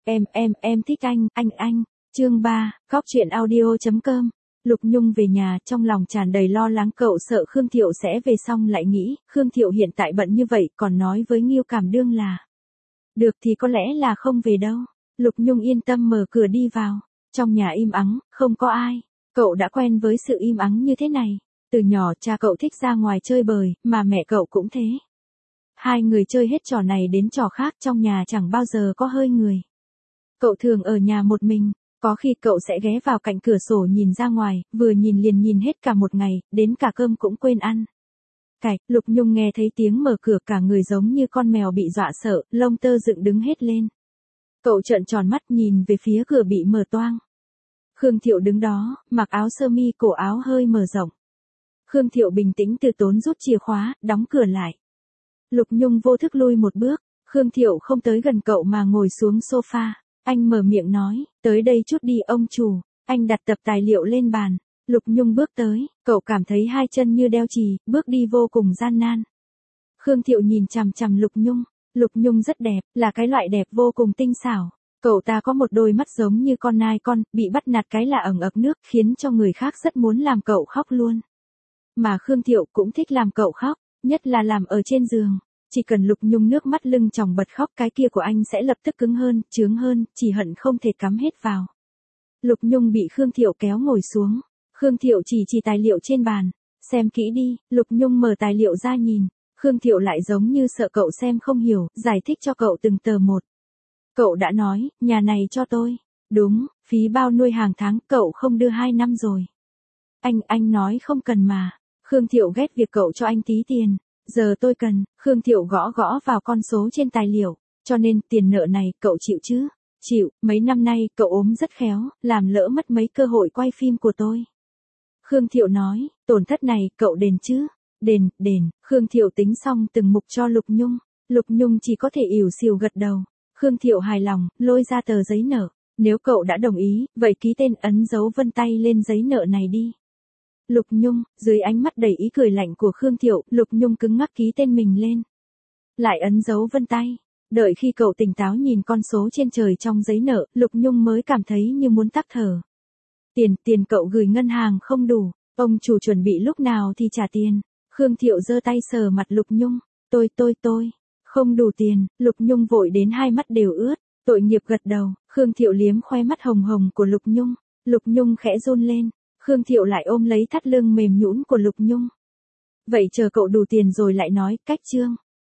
Em thích anh. Chương 3, Góc truyện audio.com. Lục Nhung về nhà trong lòng tràn đầy lo lắng, cậu sợ Khương Thiệu sẽ về, xong lại nghĩ, Khương Thiệu hiện tại bận như vậy, còn nói với Ngưu Cảm Đương là được thì có lẽ là không về đâu. Lục Nhung yên tâm mở cửa đi vào. Trong nhà im ắng, không có ai. Cậu đã quen với sự im ắng như thế này. Từ nhỏ cha cậu thích ra ngoài chơi bời, mà mẹ cậu cũng thế. Hai người chơi hết trò này đến trò khác, trong nhà chẳng bao giờ có hơi người. Cậu thường ở nhà một mình, có khi cậu sẽ ghé vào cạnh cửa sổ nhìn ra ngoài, vừa nhìn liền nhìn hết cả một ngày, đến cả cơm cũng quên ăn. Lục Nhung nghe thấy tiếng mở cửa, cả người giống như con mèo bị dọa sợ, lông tơ dựng đứng hết lên. Cậu trợn tròn mắt nhìn về phía cửa bị mở toang. Khương Thiệu đứng đó, mặc áo sơ mi cổ áo hơi mở rộng. Khương Thiệu bình tĩnh từ tốn rút chìa khóa, đóng cửa lại. Lục Nhung vô thức lui một bước, Khương Thiệu không tới gần cậu mà ngồi xuống sofa. Anh mở miệng nói, tới đây chút đi ông chủ. Anh đặt tập tài liệu lên bàn. Lục Nhung bước tới, cậu cảm thấy hai chân như đeo chì, bước đi vô cùng gian nan. Khương Thiệu nhìn chằm chằm Lục Nhung. Lục Nhung rất đẹp, là cái loại đẹp vô cùng tinh xảo. Cậu ta có một đôi mắt giống như con nai con, bị bắt nạt cái là ẩn ực nước, khiến cho người khác rất muốn làm cậu khóc luôn. Mà Khương Thiệu cũng thích làm cậu khóc, nhất là làm ở trên giường. Chỉ cần Lục Nhung nước mắt lưng tròng bật khóc, cái kia của anh sẽ lập tức cứng hơn, chướng hơn, chỉ hận không thể cắm hết vào. Lục Nhung bị Khương Thiệu kéo ngồi xuống. Khương Thiệu chỉ tài liệu trên bàn. Xem kỹ đi. Lục Nhung mở tài liệu ra nhìn. Khương Thiệu lại giống như sợ cậu xem không hiểu, giải thích cho cậu từng tờ một. Cậu đã nói, nhà này cho tôi. Đúng, phí bao nuôi hàng tháng, cậu không đưa 2 năm rồi. Anh nói không cần mà. Khương Thiệu ghét việc cậu cho anh tí tiền. Giờ tôi cần. Khương Thiệu gõ vào con số trên tài liệu. Cho nên, tiền nợ này, cậu chịu chứ? Chịu, mấy năm nay, cậu ốm rất khéo, làm lỡ mất mấy cơ hội quay phim của tôi. Khương Thiệu nói, tổn thất này, cậu đền chứ? Đền. Khương Thiệu tính xong từng mục cho Lục Nhung. Lục Nhung chỉ có thể ỉu xìu gật đầu. Khương Thiệu hài lòng, lôi ra tờ giấy nợ. Nếu cậu đã đồng ý, vậy ký tên, ấn dấu vân tay lên giấy nợ này đi. Lục Nhung, dưới ánh mắt đầy ý cười lạnh của Khương Thiệu, Lục Nhung cứng ngắc ký tên mình lên. Lại ấn dấu vân tay. Đợi khi cậu tỉnh táo nhìn con số trên trời trong giấy nợ, Lục Nhung mới cảm thấy như muốn tắc thở. Tiền cậu gửi ngân hàng không đủ, ông chủ chuẩn bị lúc nào thì trả tiền. Khương Thiệu giơ tay sờ mặt Lục Nhung. Tôi, không đủ tiền. Lục Nhung vội đến hai mắt đều ướt, tội nghiệp gật đầu. Khương Thiệu liếm khoe mắt hồng hồng của Lục Nhung. Lục Nhung khẽ run lên. Khương Thiệu lại ôm lấy thắt lưng mềm nhũn của Lục Nhung. Vậy chờ cậu đủ tiền rồi lại nói, cách chương.